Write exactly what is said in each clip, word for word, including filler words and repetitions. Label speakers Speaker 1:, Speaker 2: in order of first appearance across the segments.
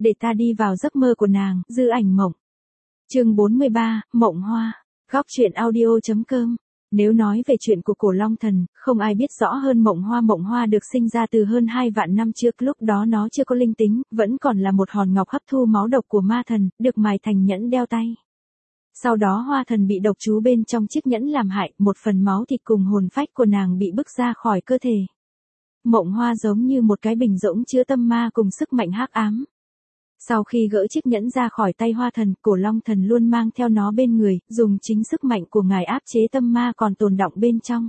Speaker 1: để ta đi vào giấc mơ của nàng, dư ảnh mộng. Chương bốn mươi ba, Mộng Hoa. Góc truyện audio chấm com. Nếu nói về chuyện của Cổ Long Thần, không ai biết rõ hơn Mộng Hoa. Mộng Hoa được sinh ra từ hơn hai vạn năm trước, lúc đó nó chưa có linh tính, vẫn còn là một hòn ngọc hấp thu máu độc của ma thần, được mài thành nhẫn đeo tay. Sau đó Hoa Thần bị độc chú bên trong chiếc nhẫn làm hại, một phần máu thịt cùng hồn phách của nàng bị bức ra khỏi cơ thể. Mộng Hoa giống như một cái bình rỗng chứa tâm ma cùng sức mạnh hắc ám. Sau khi gỡ chiếc nhẫn ra khỏi tay Hoa Thần, Cổ Long Thần luôn mang theo nó bên người, dùng chính sức mạnh của ngài áp chế tâm ma còn tồn đọng bên trong.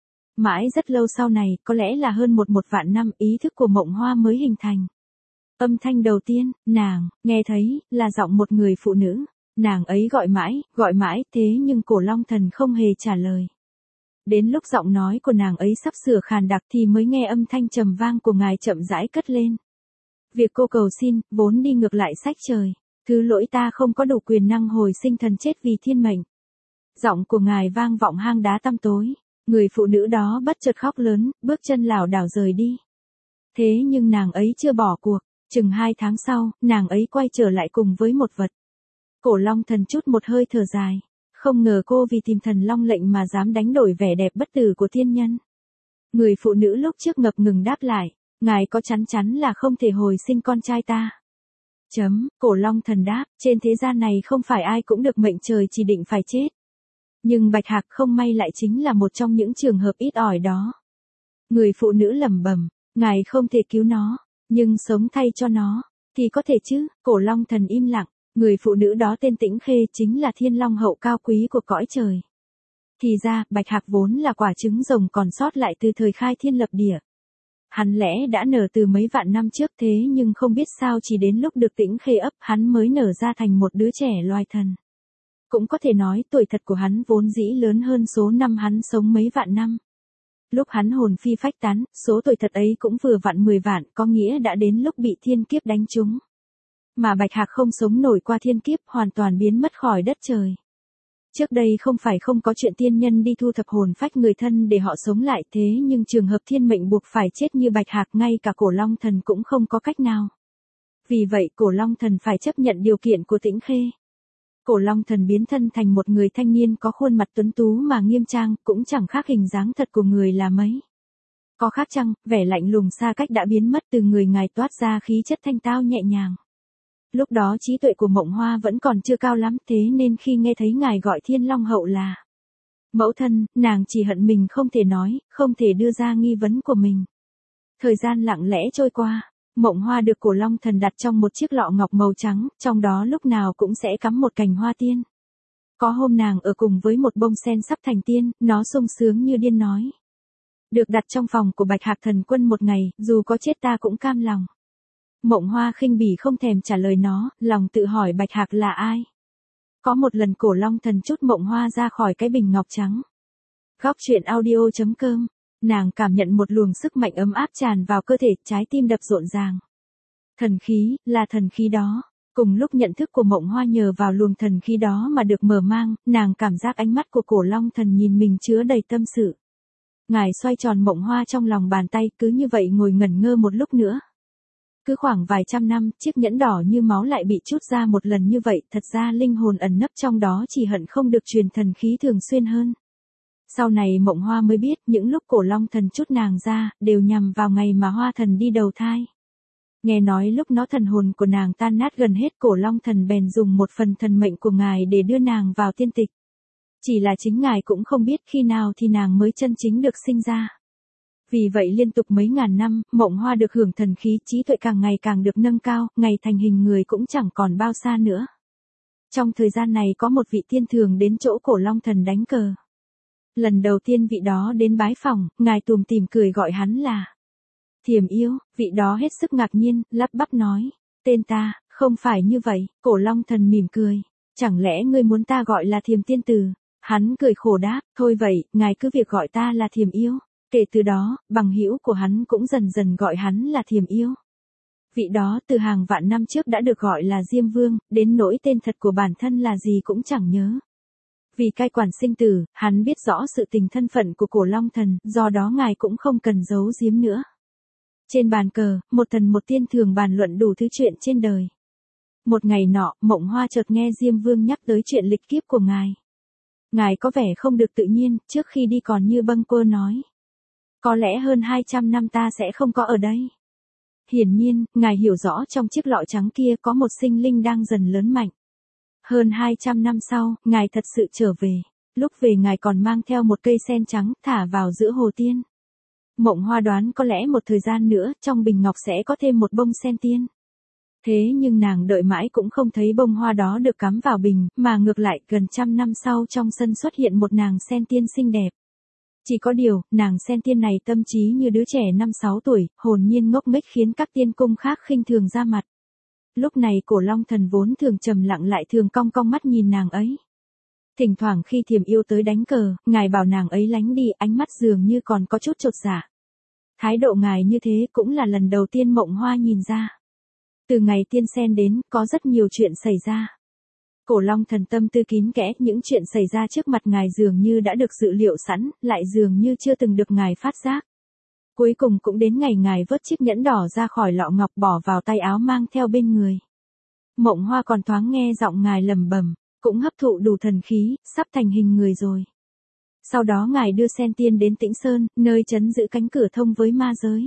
Speaker 1: Mãi rất lâu sau này, có lẽ là hơn một một vạn năm, ý thức của Mộng Hoa mới hình thành. Âm thanh đầu tiên, nàng, nghe thấy, là giọng một người phụ nữ. Nàng ấy gọi mãi, gọi mãi, thế nhưng Cổ Long Thần không hề trả lời. Đến lúc giọng nói của nàng ấy sắp sửa khàn đặc thì mới nghe âm thanh trầm vang của ngài chậm rãi cất lên. Việc cô cầu xin, vốn đi ngược lại sách trời. Thứ lỗi ta không có đủ quyền năng hồi sinh thần chết vì thiên mệnh. Giọng của ngài vang vọng hang đá tăm tối. Người phụ nữ đó bất chợt khóc lớn, bước chân lảo đảo rời đi. Thế nhưng nàng ấy chưa bỏ cuộc. Chừng hai tháng sau, nàng ấy quay trở lại cùng với một vật. Cổ Long Thần chút một hơi thở dài. Không ngờ cô vì tìm thần long lệnh mà dám đánh đổi vẻ đẹp bất tử của thiên nhân. Người phụ nữ lúc trước ngập ngừng đáp lại. Ngài có chắn chắn là không thể hồi sinh con trai ta. Chấm, Cổ Long Thần đáp, trên thế gian này không phải ai cũng được mệnh trời chỉ định phải chết. Nhưng Bạch Hạc không may lại chính là một trong những trường hợp ít ỏi đó. Người phụ nữ lẩm bẩm, ngài không thể cứu nó, nhưng sống thay cho nó, thì có thể chứ. Cổ Long Thần im lặng, người phụ nữ đó tên Tĩnh Khê chính là thiên long hậu cao quý của cõi trời. Thì ra, Bạch Hạc vốn là quả trứng rồng còn sót lại từ thời khai thiên lập địa. Hắn lẽ đã nở từ mấy vạn năm trước, thế nhưng không biết sao chỉ đến lúc được Tĩnh Khê ấp hắn mới nở ra thành một đứa trẻ loài thần. Cũng có thể nói tuổi thật của hắn vốn dĩ lớn hơn số năm hắn sống mấy vạn năm. Lúc hắn hồn phi phách tán, số tuổi thật ấy cũng vừa vặn mười vạn, có nghĩa đã đến lúc bị thiên kiếp đánh trúng. Mà Bạch Hạc không sống nổi qua thiên kiếp, hoàn toàn biến mất khỏi đất trời. Trước đây không phải không có chuyện tiên nhân đi thu thập hồn phách người thân để họ sống lại, thế nhưng trường hợp thiên mệnh buộc phải chết như Bạch Hạc ngay cả Cổ Long Thần cũng không có cách nào. Vì vậy Cổ Long Thần phải chấp nhận điều kiện của Tĩnh Khê. Cổ Long Thần biến thân thành một người thanh niên có khuôn mặt tuấn tú mà nghiêm trang, cũng chẳng khác hình dáng thật của người là mấy. Có khác chăng, vẻ lạnh lùng xa cách đã biến mất, từ người ngài toát ra khí chất thanh tao nhẹ nhàng. Lúc đó trí tuệ của Mộng Hoa vẫn còn chưa cao lắm, thế nên khi nghe thấy ngài gọi Thiên Long Hậu là mẫu thân, nàng chỉ hận mình không thể nói, không thể đưa ra nghi vấn của mình. Thời gian lặng lẽ trôi qua, Mộng Hoa được Cổ Long Thần đặt trong một chiếc lọ ngọc màu trắng, trong đó lúc nào cũng sẽ cắm một cành hoa tiên. Có hôm nàng ở cùng với một bông sen sắp thành tiên, nó sung sướng như điên nói. Được đặt trong phòng của Bạch Hạc Thần Quân một ngày, dù có chết ta cũng cam lòng. Mộng Hoa khinh bỉ không thèm trả lời nó, lòng tự hỏi Bạch Hạc là ai. Có một lần Cổ Long Thần trút Mộng Hoa ra khỏi cái bình ngọc trắng. Góc truyện audio chấm com. Nàng cảm nhận một luồng sức mạnh ấm áp tràn vào cơ thể, trái tim đập rộn ràng. Thần khí, là thần khí đó. Cùng lúc nhận thức của Mộng Hoa nhờ vào luồng thần khí đó mà được mở mang, nàng cảm giác ánh mắt của Cổ Long Thần nhìn mình chứa đầy tâm sự. Ngài xoay tròn Mộng Hoa trong lòng bàn tay, cứ như vậy ngồi ngẩn ngơ một lúc nữa. Cứ khoảng vài trăm năm, chiếc nhẫn đỏ như máu lại bị trút ra một lần như vậy, thật ra linh hồn ẩn nấp trong đó chỉ hận không được truyền thần khí thường xuyên hơn. Sau này Mộng Hoa mới biết, những lúc Cổ Long Thần trút nàng ra, đều nhằm vào ngày mà Hoa Thần đi đầu thai. Nghe nói lúc nó thần hồn của nàng tan nát gần hết, Cổ Long Thần bèn dùng một phần thần mệnh của ngài để đưa nàng vào tiên tịch. Chỉ là chính ngài cũng không biết khi nào thì nàng mới chân chính được sinh ra. Vì vậy liên tục mấy ngàn năm, Mộng Hoa được hưởng thần khí, trí tuệ càng ngày càng được nâng cao, ngày thành hình người cũng chẳng còn bao xa nữa. Trong thời gian này có một vị tiên thường đến chỗ Cổ Long Thần đánh cờ. Lần đầu tiên vị đó đến bái phòng, ngài tùm tìm cười gọi hắn là Thiềm Yêu. Vị đó hết sức ngạc nhiên, lắp bắp nói, tên ta, không phải như vậy. Cổ Long Thần mỉm cười, chẳng lẽ ngươi muốn ta gọi là Thiềm Tiên Tử? Hắn cười khổ đáp, thôi vậy, ngài cứ việc gọi ta là Thiềm Yêu. Kể từ đó, bằng hữu của hắn cũng dần dần gọi hắn là Thiềm Yêu. Vị đó từ hàng vạn năm trước đã được gọi là Diêm Vương, đến nỗi tên thật của bản thân là gì cũng chẳng nhớ. Vì cai quản sinh tử, hắn biết rõ sự tình thân phận của Cổ Long Thần, do đó ngài cũng không cần giấu giếm nữa. Trên bàn cờ, một thần một tiên thường bàn luận đủ thứ chuyện trên đời. Một ngày nọ, Mộng Hoa chợt nghe Diêm Vương nhắc tới chuyện lịch kiếp của ngài. Ngài có vẻ không được tự nhiên, trước khi đi còn như bâng quơ nói. Có lẽ hơn hai trăm năm ta sẽ không có ở đây. Hiển nhiên, ngài hiểu rõ trong chiếc lọ trắng kia có một sinh linh đang dần lớn mạnh. Hơn hai trăm năm sau, ngài thật sự trở về. Lúc về ngài còn mang theo một cây sen trắng thả vào giữa hồ tiên. Mộng Hoa đoán có lẽ một thời gian nữa trong bình ngọc sẽ có thêm một bông sen tiên. Thế nhưng nàng đợi mãi cũng không thấy bông hoa đó được cắm vào bình, mà ngược lại gần trăm năm sau trong sân xuất hiện một nàng sen tiên xinh đẹp. Chỉ có điều, nàng sen tiên này tâm trí như đứa trẻ năm sáu tuổi, hồn nhiên ngốc nghếch khiến các tiên cung khác khinh thường ra mặt. Lúc này Cổ Long Thần vốn thường trầm lặng lại thường cong cong mắt nhìn nàng ấy. Thỉnh thoảng khi Thiềm Yêu tới đánh cờ, ngài bảo nàng ấy lánh đi, ánh mắt dường như còn có chút chột dạ. Thái độ ngài như thế cũng là lần đầu tiên Mộng Hoa nhìn ra. Từ ngày tiên sen đến, có rất nhiều chuyện xảy ra. Cổ Long Thần tâm tư kín kẽ, những chuyện xảy ra trước mặt ngài dường như đã được dự liệu sẵn, lại dường như chưa từng được ngài phát giác. Cuối cùng cũng đến ngày ngài vớt chiếc nhẫn đỏ ra khỏi lọ ngọc bỏ vào tay áo mang theo bên người. Mộng Hoa còn thoáng nghe giọng ngài lẩm bẩm, cũng hấp thụ đủ thần khí, sắp thành hình người rồi. Sau đó ngài đưa sen tiên đến Tĩnh Sơn, nơi trấn giữ cánh cửa thông với ma giới.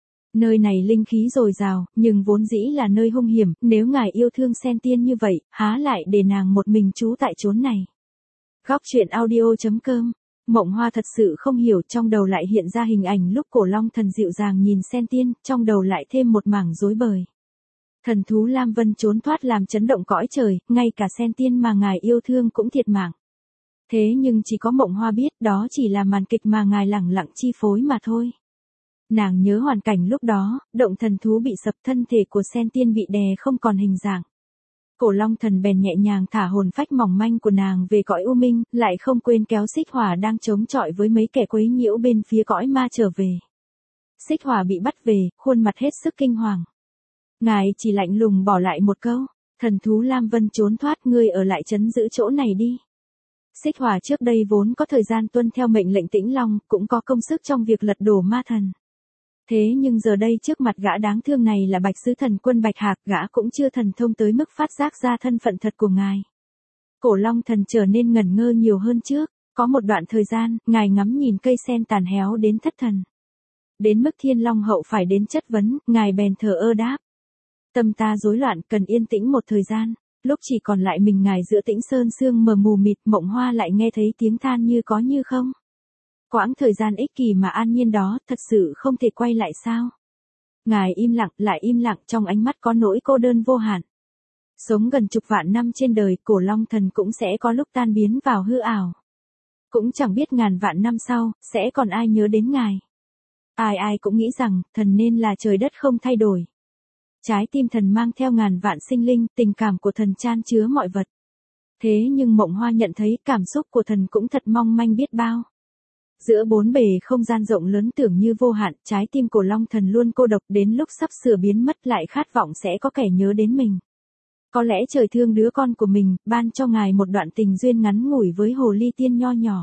Speaker 1: Nơi này linh khí dồi dào, nhưng vốn dĩ là nơi hung hiểm, nếu ngài yêu thương sen tiên như vậy, há lại để nàng một mình trú tại chốn này. Góc truyện audio chấm com. Mộng Hoa thật sự không hiểu, trong đầu lại hiện ra hình ảnh lúc Cổ Long Thần dịu dàng nhìn sen tiên, trong đầu lại thêm một mảng rối bời. Thần thú Lam Vân trốn thoát làm chấn động cõi trời, ngay cả sen tiên mà ngài yêu thương cũng thiệt mạng. Thế nhưng chỉ có Mộng Hoa biết đó chỉ là màn kịch mà ngài lẳng lặng chi phối mà thôi. Nàng nhớ hoàn cảnh lúc đó, động thần thú bị sập, thân thể của sen tiên bị đè không còn hình dạng. Cổ Long Thần bèn nhẹ nhàng thả hồn phách mỏng manh của nàng về cõi u minh, lại không quên kéo Xích Hỏa đang chống chọi với mấy kẻ quấy nhiễu bên phía cõi ma trở về. Xích Hỏa bị bắt về, khuôn mặt hết sức kinh hoàng. Ngài chỉ lạnh lùng bỏ lại một câu, thần thú Lam Vân trốn thoát, ngươi ở lại trấn giữ chỗ này đi. Xích Hỏa trước đây vốn có thời gian tuân theo mệnh lệnh Tĩnh Long, cũng có công sức trong việc lật đổ ma thần. Thế nhưng giờ đây trước mặt gã đáng thương này là Bạch Sứ Thần Quân Bạch Hạc, gã cũng chưa thần thông tới mức phát giác ra thân phận thật của ngài. Cổ Long Thần trở nên ngẩn ngơ nhiều hơn trước, có một đoạn thời gian, ngài ngắm nhìn cây sen tàn héo đến thất thần. Đến mức Thiên Long Hậu phải đến chất vấn, ngài bèn thờ ơ đáp. Tâm ta rối loạn, cần yên tĩnh một thời gian. Lúc chỉ còn lại mình ngài giữa Tĩnh Sơn sương mờ mù mịt, Mộng Hoa lại nghe thấy tiếng than như có như không. Quãng thời gian ích kỷ mà an nhiên đó, thật sự không thể quay lại sao? Ngài im lặng, lại im lặng, trong ánh mắt có nỗi cô đơn vô hạn. Sống gần chục vạn năm trên đời, Cổ Long Thần cũng sẽ có lúc tan biến vào hư ảo. Cũng chẳng biết ngàn vạn năm sau, sẽ còn ai nhớ đến ngài. Ai ai cũng nghĩ rằng, thần nên là trời đất không thay đổi. Trái tim thần mang theo ngàn vạn sinh linh, tình cảm của thần chan chứa mọi vật. Thế nhưng Mộng Hoa nhận thấy cảm xúc của thần cũng thật mong manh biết bao. Giữa bốn bề không gian rộng lớn tưởng như vô hạn, trái tim Cổ Long Thần luôn cô độc, đến lúc sắp sửa biến mất lại khát vọng sẽ có kẻ nhớ đến mình. Có lẽ trời thương đứa con của mình, ban cho ngài một đoạn tình duyên ngắn ngủi với Hồ Ly Tiên nho nhỏ.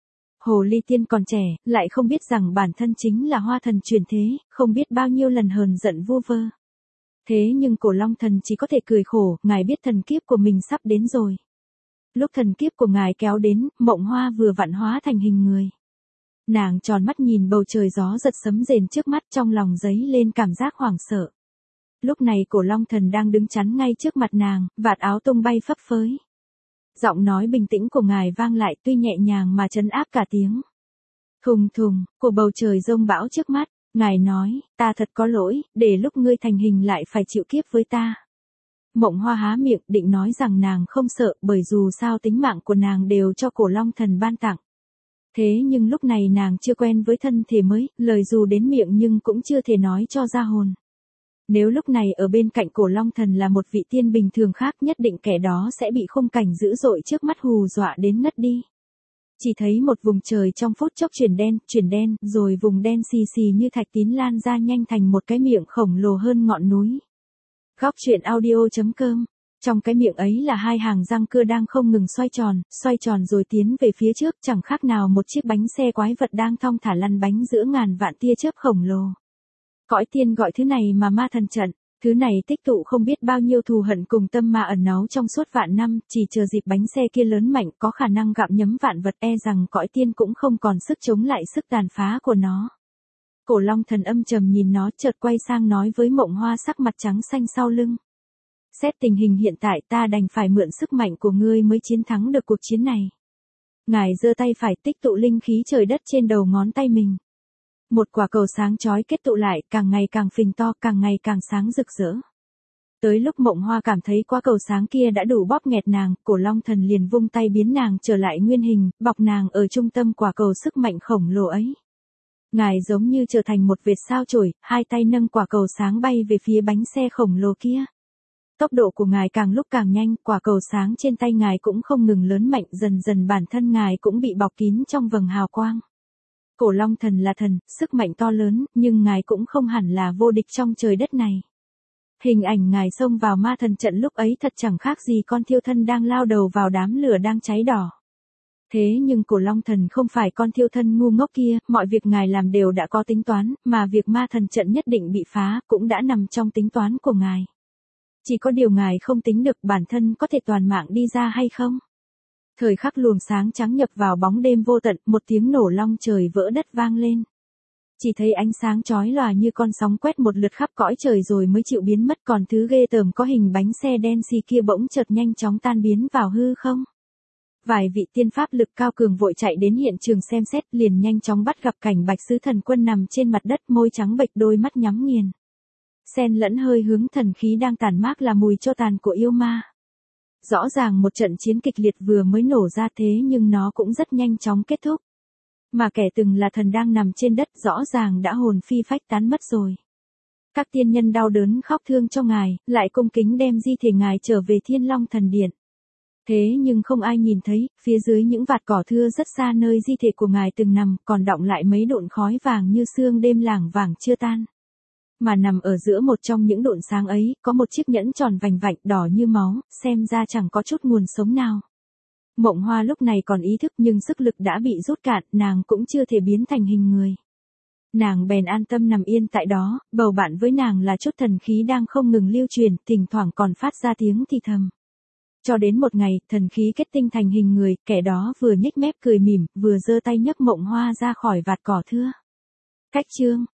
Speaker 1: Hồ Ly Tiên còn trẻ, lại không biết rằng bản thân chính là Hoa Thần chuyển thế, không biết bao nhiêu lần hờn giận vu vơ. Thế nhưng Cổ Long Thần chỉ có thể cười khổ, ngài biết thần kiếp của mình sắp đến rồi. Lúc thần kiếp của ngài kéo đến, Mộng Hoa vừa vặn hóa thành hình người. Nàng tròn mắt nhìn bầu trời gió giật sấm rền trước mắt, trong lòng dấy lên cảm giác hoảng sợ. Lúc này Cổ Long Thần đang đứng chắn ngay trước mặt nàng, vạt áo tung bay phấp phới. Giọng nói bình tĩnh của ngài vang lại, tuy nhẹ nhàng mà trấn áp cả tiếng. Thùng thùng, của bầu trời rông bão trước mắt, ngài nói, ta thật có lỗi, để lúc ngươi thành hình lại phải chịu kiếp với ta. Mộng Hoa há miệng định nói rằng nàng không sợ, bởi dù sao tính mạng của nàng đều cho Cổ Long Thần ban tặng. Thế nhưng lúc này nàng chưa quen với thân thể mới, lời dù đến miệng nhưng cũng chưa thể nói cho ra hồn. Nếu lúc này ở bên cạnh Cổ Long Thần là một vị tiên bình thường khác, nhất định kẻ đó sẽ bị khung cảnh dữ dội trước mắt hù dọa đến ngất đi. Chỉ thấy một vùng trời trong phút chốc chuyển đen, chuyển đen, rồi vùng đen xì xì như thạch tín lan ra nhanh thành một cái miệng khổng lồ hơn ngọn núi. Góc truyện audio chấm com. Trong cái miệng ấy là hai hàng răng cưa đang không ngừng xoay tròn, xoay tròn rồi tiến về phía trước, chẳng khác nào một chiếc bánh xe quái vật đang thong thả lăn bánh giữa ngàn vạn tia chớp khổng lồ. Cõi tiên gọi thứ này mà ma thần trận, Thứ này tích tụ không biết bao nhiêu thù hận cùng tâm ma ẩn náu trong suốt vạn năm, chỉ chờ dịp bánh xe kia lớn mạnh có khả năng gặm nhấm vạn vật, e rằng cõi tiên cũng không còn sức chống lại sức tàn phá của nó. Cổ Long Thần âm trầm nhìn nó, chợt quay sang nói với Mộng Hoa sắc mặt trắng xanh sau lưng. Xét tình hình hiện tại ta đành phải mượn sức mạnh của ngươi mới chiến thắng được cuộc chiến này. Ngài giơ tay phải tích tụ linh khí trời đất trên đầu ngón tay mình. Một quả cầu sáng chói kết tụ lại, càng ngày càng phình to, càng ngày càng sáng rực rỡ. Tới lúc Mộng Hoa cảm thấy quả cầu sáng kia đã đủ bóp nghẹt nàng, Cổ Long Thần liền vung tay biến nàng trở lại nguyên hình, bọc nàng ở trung tâm quả cầu sức mạnh khổng lồ ấy. Ngài giống như trở thành một vệt sao chổi, hai tay nâng quả cầu sáng bay về phía bánh xe khổng lồ kia. Tốc độ của ngài càng lúc càng nhanh, quả cầu sáng trên tay ngài cũng không ngừng lớn mạnh, dần dần bản thân ngài cũng bị bọc kín trong vầng hào quang. Cổ Long Thần là thần, sức mạnh to lớn, nhưng ngài cũng không hẳn là vô địch trong trời đất này. Hình ảnh ngài xông vào ma thần trận lúc ấy thật chẳng khác gì con thiêu thân đang lao đầu vào đám lửa đang cháy đỏ. Thế nhưng Cổ Long Thần không phải con thiêu thân ngu ngốc kia, mọi việc ngài làm đều đã có tính toán, mà việc ma thần trận nhất định bị phá cũng đã nằm trong tính toán của ngài. Chỉ có điều ngài không tính được bản thân có thể toàn mạng đi ra hay không. Thời khắc luồng sáng trắng nhập vào bóng đêm vô tận, một tiếng nổ long trời vỡ đất vang lên. Chỉ thấy ánh sáng chói lòa như con sóng quét một lượt khắp cõi trời rồi mới chịu biến mất, còn thứ ghê tởm có hình bánh xe đen xì kia bỗng chợt nhanh chóng tan biến vào hư không. Vài vị tiên pháp lực cao cường vội chạy đến hiện trường xem xét, liền nhanh chóng bắt gặp cảnh Bạch Sứ Thần Quân nằm trên mặt đất, môi trắng bệch, đôi mắt nhắm nghiền. Xen lẫn hơi hướng thần khí đang tản mát là mùi cho tàn của yêu ma. Rõ ràng một trận chiến kịch liệt vừa mới nổ ra, thế nhưng nó cũng rất nhanh chóng kết thúc. Mà kẻ từng là thần đang nằm trên đất rõ ràng đã hồn phi phách tán mất rồi. Các tiên nhân đau đớn khóc thương cho ngài, lại cung kính đem di thể ngài trở về Thiên Long Thần Điện. Thế nhưng không ai nhìn thấy, phía dưới những vạt cỏ thưa rất xa nơi di thể của ngài từng nằm, còn đọng lại mấy đụn khói vàng như sương đêm lảng vảng chưa tan. Mà nằm ở giữa một trong những đụn sáng ấy, có một chiếc nhẫn tròn vành vạnh đỏ như máu, xem ra chẳng có chút nguồn sống nào. Mộng Hoa lúc này còn ý thức nhưng sức lực đã bị rút cạn, nàng cũng chưa thể biến thành hình người. Nàng bèn an tâm nằm yên tại đó, bầu bạn với nàng là chút thần khí đang không ngừng lưu truyền, thỉnh thoảng còn phát ra tiếng thì thầm. Cho đến một ngày, thần khí kết tinh thành hình người, kẻ đó vừa nhếch mép cười mỉm, vừa giơ tay nhấc Mộng Hoa ra khỏi vạt cỏ thưa. Cách chương